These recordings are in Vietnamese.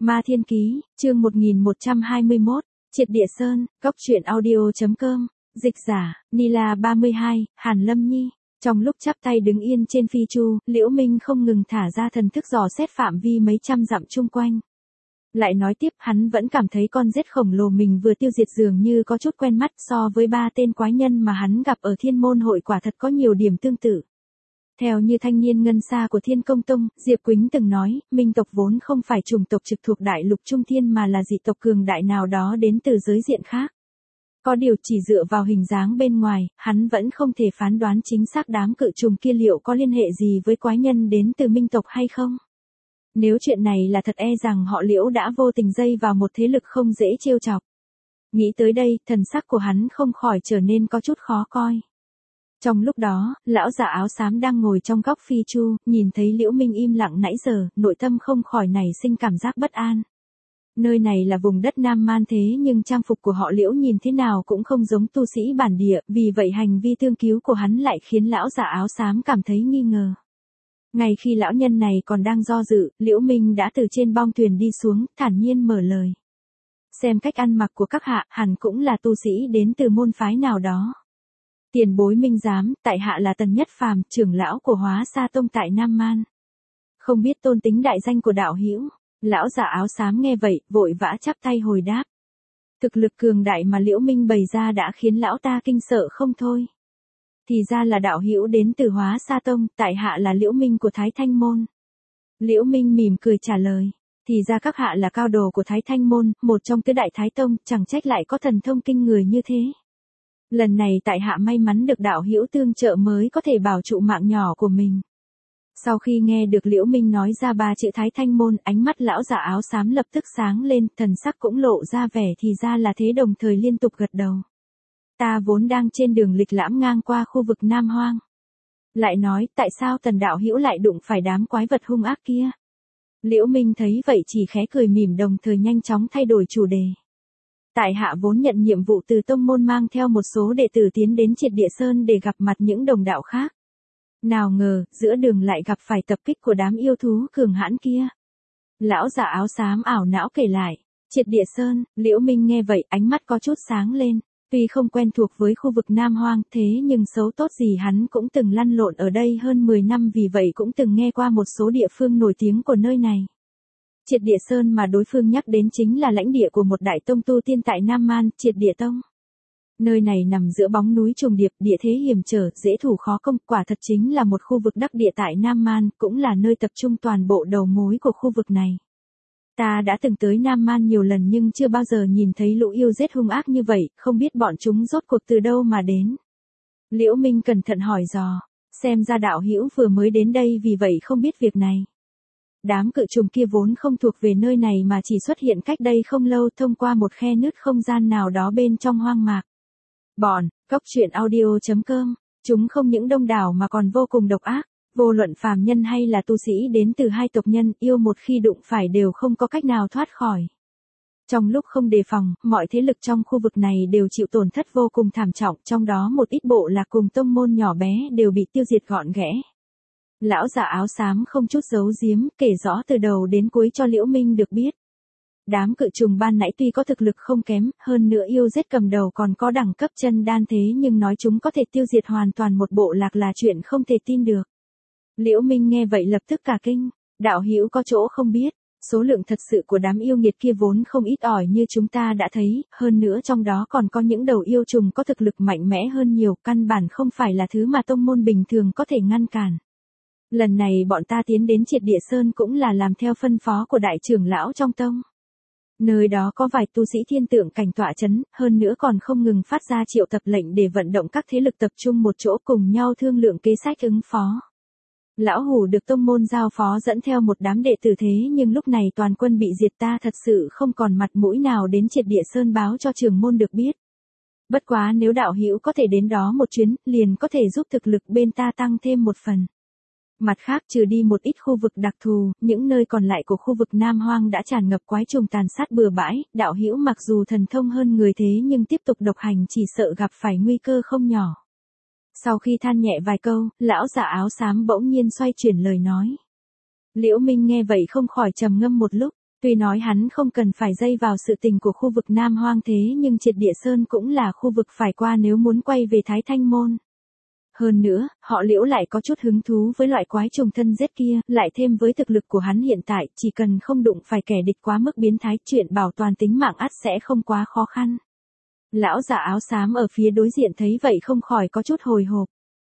Ma Thiên Ký, chương 1121, Triệt Địa Sơn, Góc truyện audio.com, dịch giả, Nila 32, Hàn Lâm Nhi. Trong lúc chắp tay đứng yên trên phi chu, Liễu Minh không ngừng thả ra thần thức dò xét phạm vi mấy trăm dặm chung quanh. Lại nói tiếp, hắn vẫn cảm thấy con rết khổng lồ mình vừa tiêu diệt dường như có chút quen mắt, so với 3 tên quái nhân mà hắn gặp ở Thiên Môn hội quả thật có nhiều điểm tương tự. Theo như thanh niên ngân xa của Thiên Công Tông, Diệp Quýnh từng nói, Minh tộc vốn không phải chủng tộc trực thuộc đại lục Trung Thiên mà là dị tộc cường đại nào đó đến từ giới diện khác. Có điều chỉ dựa vào hình dáng bên ngoài, hắn vẫn không thể phán đoán chính xác đám cự trùng kia liệu có liên hệ gì với quái nhân đến từ Minh tộc hay không. Nếu chuyện này là thật, rằng họ Liễu đã vô tình dây vào một thế lực không dễ trêu chọc. Nghĩ tới đây, thần sắc của hắn không khỏi trở nên có chút khó coi. Trong lúc đó, lão già áo xám đang ngồi trong góc phi chu, nhìn thấy Liễu Minh im lặng nãy giờ, nội tâm không khỏi nảy sinh cảm giác bất an. Nơi này là vùng đất Nam Man thế nhưng trang phục của họ Liễu nhìn thế nào cũng không giống tu sĩ bản địa, vì vậy hành vi thương cứu của hắn lại khiến lão già áo xám cảm thấy nghi ngờ. Ngay khi lão nhân này còn đang do dự, Liễu Minh đã từ trên bong thuyền đi xuống, thản nhiên mở lời. Xem cách ăn mặc của các hạ, hẳn cũng là tu sĩ đến từ môn phái nào đó. Tiền bối Minh giám, tại hạ là Tần Nhất Phàm, trưởng lão của Hóa Sa Tông tại Nam Man. Không biết tôn tính đại danh của đạo hữu. Lão già áo xám nghe vậy, vội vã chắp tay hồi đáp. Thực lực cường đại mà Liễu Minh bày ra đã khiến lão ta kinh sợ không thôi. Thì ra là đạo hữu đến từ Hóa Sa Tông, tại hạ là Liễu Minh của Thái Thanh Môn. Liễu Minh mỉm cười trả lời. Thì ra các hạ là cao đồ của Thái Thanh Môn, một trong tứ đại Thái Tông, chẳng trách lại có thần thông kinh người như thế. Lần này tại hạ may mắn được đạo hữu tương trợ mới có thể bảo trụ mạng nhỏ của mình. Sau khi nghe được Liễu Minh nói ra 3 chữ Thái Thanh Môn, ánh mắt lão già áo xám lập tức sáng lên, thần sắc cũng lộ ra vẻ thì ra là thế, đồng thời liên tục gật đầu. Ta vốn đang trên đường lịch lãm ngang qua khu vực Nam Hoang. Lại nói, tại sao Tần đạo hữu lại đụng phải đám quái vật hung ác kia? Liễu Minh thấy vậy chỉ khẽ cười mỉm, đồng thời nhanh chóng thay đổi chủ đề. Tại hạ vốn nhận nhiệm vụ từ tông môn mang theo một số đệ tử tiến đến Triệt Địa Sơn để gặp mặt những đồng đạo khác. Nào ngờ, giữa đường lại gặp phải tập kích của đám yêu thú cường hãn kia. Lão già áo xám ảo não kể lại. Triệt Địa Sơn, Liễu Minh nghe vậy ánh mắt có chút sáng lên. Tuy không quen thuộc với khu vực Nam Hoang thế nhưng xấu tốt gì hắn cũng từng lăn lộn ở đây hơn 10 năm, vì vậy cũng từng nghe qua một số địa phương nổi tiếng của nơi này. Triệt Địa Sơn mà đối phương nhắc đến chính là lãnh địa của một đại tông tu tiên tại Nam Man, Triệt Địa Tông. Nơi này nằm giữa bóng núi trùng điệp, địa thế hiểm trở, dễ thủ khó công, quả thật chính là một khu vực đắc địa tại Nam Man, cũng là nơi tập trung toàn bộ đầu mối của khu vực này. Ta đã từng tới Nam Man nhiều lần nhưng chưa bao giờ nhìn thấy lũ yêu rết hung ác như vậy, không biết bọn chúng rốt cuộc từ đâu mà đến. Liễu Minh cẩn thận hỏi dò, xem ra đạo hữu vừa mới đến đây vì vậy không biết việc này. Đám cự trùng kia vốn không thuộc về nơi này mà chỉ xuất hiện cách đây không lâu thông qua một khe nứt không gian nào đó bên trong hoang mạc. Bọn, Góc truyện audio.com, chúng không những đông đảo mà còn vô cùng độc ác, vô luận phàm nhân hay là tu sĩ đến từ hai tộc nhân, yêu một khi đụng phải đều không có cách nào thoát khỏi. Trong lúc không đề phòng, mọi thế lực trong khu vực này đều chịu tổn thất vô cùng thảm trọng, trong đó một ít bộ lạc cùng tông môn nhỏ bé đều bị tiêu diệt gọn ghẽ. Lão già áo xám không chút giấu giếm, kể rõ từ đầu đến cuối cho Liễu Minh được biết. Đám cự trùng ban nãy tuy có thực lực không kém, hơn nữa yêu rết cầm đầu còn có đẳng cấp chân đan thế nhưng nói chúng có thể tiêu diệt hoàn toàn một bộ lạc là chuyện không thể tin được. Liễu Minh nghe vậy lập tức cả kinh, đạo hữu có chỗ không biết, số lượng thật sự của đám yêu nghiệt kia vốn không ít ỏi như chúng ta đã thấy, hơn nữa trong đó còn có những đầu yêu trùng có thực lực mạnh mẽ hơn nhiều, căn bản không phải là thứ mà tông môn bình thường có thể ngăn cản. Lần này bọn ta tiến đến Triệt Địa Sơn cũng là làm theo phân phó của đại trưởng lão trong tông. Nơi đó có vài tu sĩ thiên tượng cảnh tọa chấn, hơn nữa còn không ngừng phát ra triệu tập lệnh để vận động các thế lực tập trung một chỗ cùng nhau thương lượng kế sách ứng phó. Lão hủ được tông môn giao phó dẫn theo một đám đệ tử thế nhưng lúc này toàn quân bị diệt, ta thật sự không còn mặt mũi nào đến Triệt Địa Sơn báo cho trưởng môn được biết. Bất quá nếu đạo hữu có thể đến đó một chuyến, liền có thể giúp thực lực bên ta tăng thêm một phần. Mặt khác, trừ đi một ít khu vực đặc thù, những nơi còn lại của khu vực Nam Hoang đã tràn ngập quái trùng tàn sát bừa bãi, đạo hữu mặc dù thần thông hơn người thế nhưng tiếp tục độc hành chỉ sợ gặp phải nguy cơ không nhỏ. Sau khi than nhẹ vài câu, lão già áo xám bỗng nhiên xoay chuyển lời nói. Liễu Minh nghe vậy không khỏi trầm ngâm một lúc, Tuy nói hắn không cần phải dây vào sự tình của khu vực Nam Hoang thế nhưng Triệt Địa Sơn cũng là khu vực phải qua nếu muốn quay về Thái Thanh Môn. Hơn nữa, họ Liễu lại có chút hứng thú với loại quái trùng thân giết kia, lại thêm với thực lực của hắn hiện tại, chỉ cần không đụng phải kẻ địch quá mức biến thái, chuyện bảo toàn tính mạng ắt sẽ không quá khó khăn. Lão già áo xám ở phía đối diện thấy vậy không khỏi có chút hồi hộp.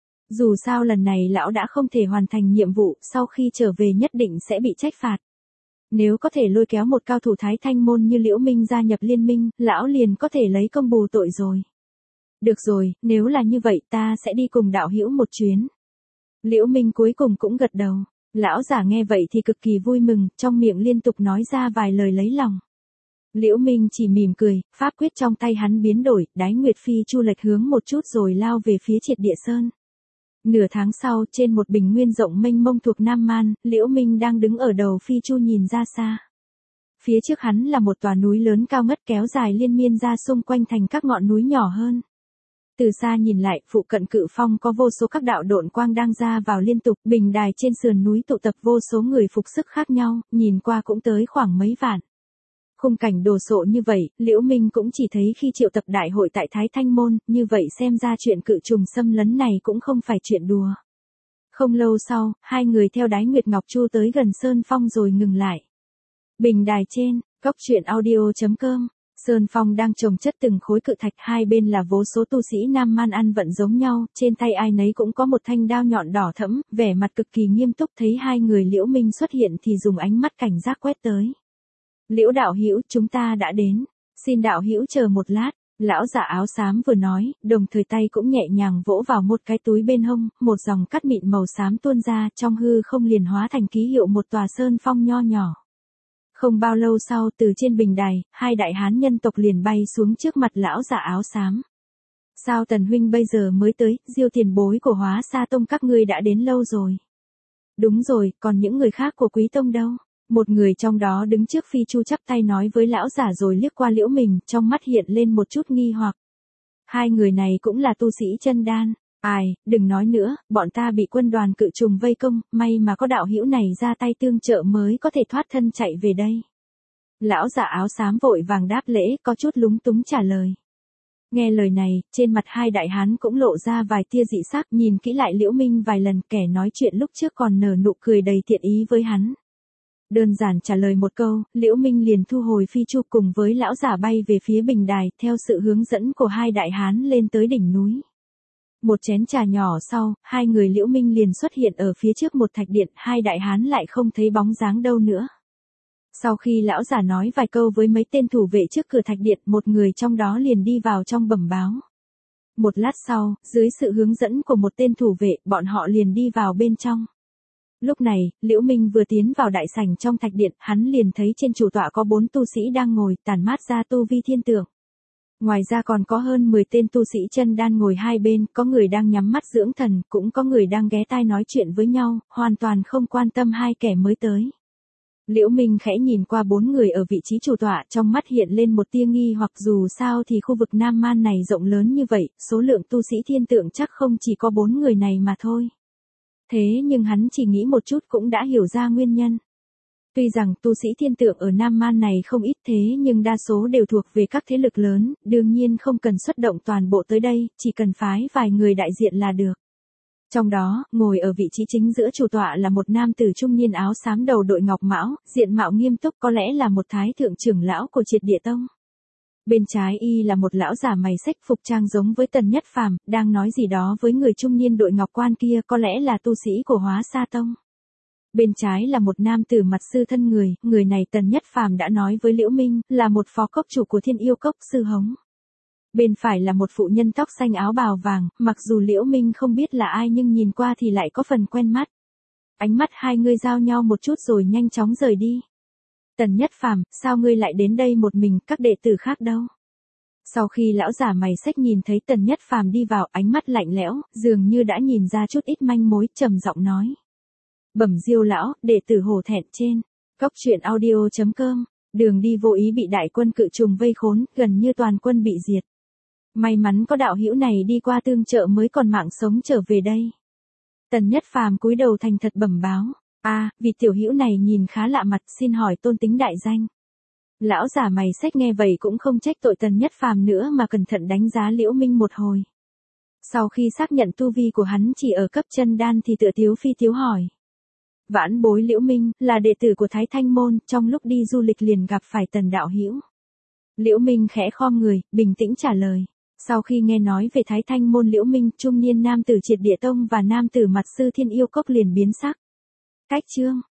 Dù sao lần này lão đã không thể hoàn thành nhiệm vụ, sau khi trở về nhất định sẽ bị trách phạt. Nếu có thể lôi kéo một cao thủ Thái Thanh Môn như Liễu Minh gia nhập liên minh, lão liền có thể lấy công bù tội rồi. Được rồi, nếu là như vậy ta sẽ đi cùng đạo hữu một chuyến. Liễu Minh cuối cùng cũng gật đầu. Lão giả nghe vậy thì cực kỳ vui mừng, trong miệng liên tục nói ra vài lời lấy lòng. Liễu Minh chỉ mỉm cười, pháp quyết trong tay hắn biến đổi, Đái Nguyệt Phi chu lệch hướng một chút rồi lao về phía Triệt Địa Sơn. Nửa tháng sau, trên một bình nguyên rộng mênh mông thuộc Nam Man, Liễu Minh đang đứng ở đầu phi chu nhìn ra xa. Phía trước hắn là một tòa núi lớn cao ngất kéo dài liên miên ra xung quanh thành các ngọn núi nhỏ hơn. Từ xa nhìn lại, phụ cận cự phong có vô số các đạo độn quang đang ra vào liên tục, bình đài trên sườn núi tụ tập vô số người phục sức khác nhau, nhìn qua cũng tới khoảng mấy vạn. Khung cảnh đồ sộ như vậy, Liễu Minh cũng chỉ thấy khi triệu tập đại hội tại Thái Thanh Môn, như vậy xem ra chuyện cự trùng xâm lấn này cũng không phải chuyện đùa. Không lâu sau, hai người theo Đái Nguyệt Ngọc Chu tới gần Sơn Phong rồi ngừng lại. Bình đài trên, góc truyện audio.com, Sơn Phong đang chồng chất từng khối cự thạch, hai bên là vô số tu sĩ Nam Man ăn vận giống nhau, trên tay ai nấy cũng có một thanh đao nhọn đỏ thẫm, vẻ mặt cực kỳ nghiêm túc, thấy hai người Liễu Minh xuất hiện thì dùng ánh mắt cảnh giác quét tới. Liễu đạo hữu, chúng ta đã đến, xin đạo hữu chờ một lát. Lão giả áo xám vừa nói, đồng thời tay cũng nhẹ nhàng vỗ vào một cái túi bên hông, một dòng cát mịn màu xám tuôn ra, trong hư không liền hóa thành ký hiệu một tòa sơn phong nho nhỏ. Không bao lâu sau, từ trên bình đài, hai đại hán nhân tộc liền bay xuống trước mặt lão giả áo xám. Sao Tần huynh bây giờ mới tới, Diêu tiền bối của Hóa Sa Tông các ngươi đã đến lâu rồi. Đúng rồi, còn những người khác của Quý Tông đâu? Một người trong đó đứng trước phi chu chắp tay nói với lão giả rồi liếc qua Liễu Mình, trong mắt hiện lên một chút nghi hoặc. Hai người này cũng là tu sĩ chân đan. Ai, đừng nói nữa, bọn ta bị quân đoàn cự trùng vây công, may mà có đạo hữu này ra tay tương trợ mới có thể thoát thân chạy về đây. Lão giả áo xám vội vàng đáp lễ, có chút lúng túng trả lời. Nghe lời này, trên mặt hai đại hán cũng lộ ra vài tia dị sắc, nhìn kỹ lại Liễu Minh vài lần, kẻ nói chuyện lúc trước còn nở nụ cười đầy thiện ý với hắn. Đơn giản trả lời một câu, Liễu Minh liền thu hồi phi chu cùng với lão giả bay về phía bình đài, theo sự hướng dẫn của hai đại hán lên tới đỉnh núi. Một chén trà nhỏ sau, hai người Liễu Minh liền xuất hiện ở phía trước một thạch điện, hai đại hán lại không thấy bóng dáng đâu nữa. Sau khi lão giả nói vài câu với mấy tên thủ vệ trước cửa thạch điện, một người trong đó liền đi vào trong bẩm báo. Một lát sau, dưới sự hướng dẫn của một tên thủ vệ, bọn họ liền đi vào bên trong. Lúc này, Liễu Minh vừa tiến vào đại sảnh trong thạch điện, hắn liền thấy trên chủ tọa có 4 tu sĩ đang ngồi, tản mát ra tu vi thiên tượng. Ngoài ra còn có hơn 10 tên tu sĩ chân đan ngồi hai bên, có người đang nhắm mắt dưỡng thần, cũng có người đang ghé tai nói chuyện với nhau, hoàn toàn không quan tâm hai kẻ mới tới. Liễu Minh khẽ nhìn qua 4 người ở vị trí chủ tọa, trong mắt hiện lên một tia nghi hoặc, dù sao thì khu vực Nam Man này rộng lớn như vậy, số lượng tu sĩ thiên tượng chắc không chỉ có 4 người này mà thôi. Thế nhưng hắn chỉ nghĩ một chút cũng đã hiểu ra nguyên nhân. Tuy rằng tu sĩ thiên tượng ở Nam Man này không ít thế nhưng đa số đều thuộc về các thế lực lớn, đương nhiên không cần xuất động toàn bộ tới đây, chỉ cần phái vài người đại diện là được. Trong đó, ngồi ở vị trí chính giữa chủ tọa là một nam tử trung niên áo xám đầu đội ngọc mão, diện mạo nghiêm túc, có lẽ là một thái thượng trưởng lão của Triệt Địa Tông. Bên trái y là một lão giả mày xách phục trang giống với Tần Nhất Phàm, đang nói gì đó với người trung niên đội ngọc quan kia, có lẽ là tu sĩ của Hóa Sa Tông. Bên trái là một nam tử mặt sư thân người này Tần Nhất Phàm đã nói với Liễu Minh, là một phó cốc chủ của Thiên Yêu Cốc Sư Hống. Bên phải là một phụ nhân tóc xanh áo bào vàng, mặc dù Liễu Minh không biết là ai nhưng nhìn qua thì lại có phần quen mắt. Ánh mắt hai người giao nhau một chút rồi nhanh chóng rời đi. Tần Nhất Phàm, sao ngươi lại đến đây một mình, các đệ tử khác đâu? Sau khi lão giả mày xách nhìn thấy Tần Nhất Phàm đi vào, ánh mắt lạnh lẽo, dường như đã nhìn ra chút ít manh mối, trầm giọng nói. Bẩm Diêu lão, đệ tử hổ thẹn trên. Góc truyện audio.com, đường đi vô ý bị đại quân cự trùng vây khốn, gần như toàn quân bị diệt. May mắn có đạo hữu này đi qua tương trợ mới còn mạng sống trở về đây. Tần Nhất Phàm cúi đầu thành thật bẩm báo. Vì tiểu hữu này nhìn khá lạ mặt, xin hỏi tôn tính đại danh. Lão giả mày xách nghe vậy cũng không trách tội Tần Nhất Phàm nữa mà cẩn thận đánh giá Liễu Minh một hồi. Sau khi xác nhận tu vi của hắn chỉ ở cấp chân đan thì tựa tiếu phi tiếu hỏi. Vãn bối Liễu Minh, là đệ tử của Thái Thanh Môn, trong lúc đi du lịch liền gặp phải Tần đạo hữu. Liễu Minh khẽ khom người, bình tĩnh trả lời. Sau khi nghe nói về Thái Thanh Môn Liễu Minh, trung niên nam tử Triệt Địa Tông và nam tử mặt sư Thiên Yêu Cốc liền biến sắc. Cách chương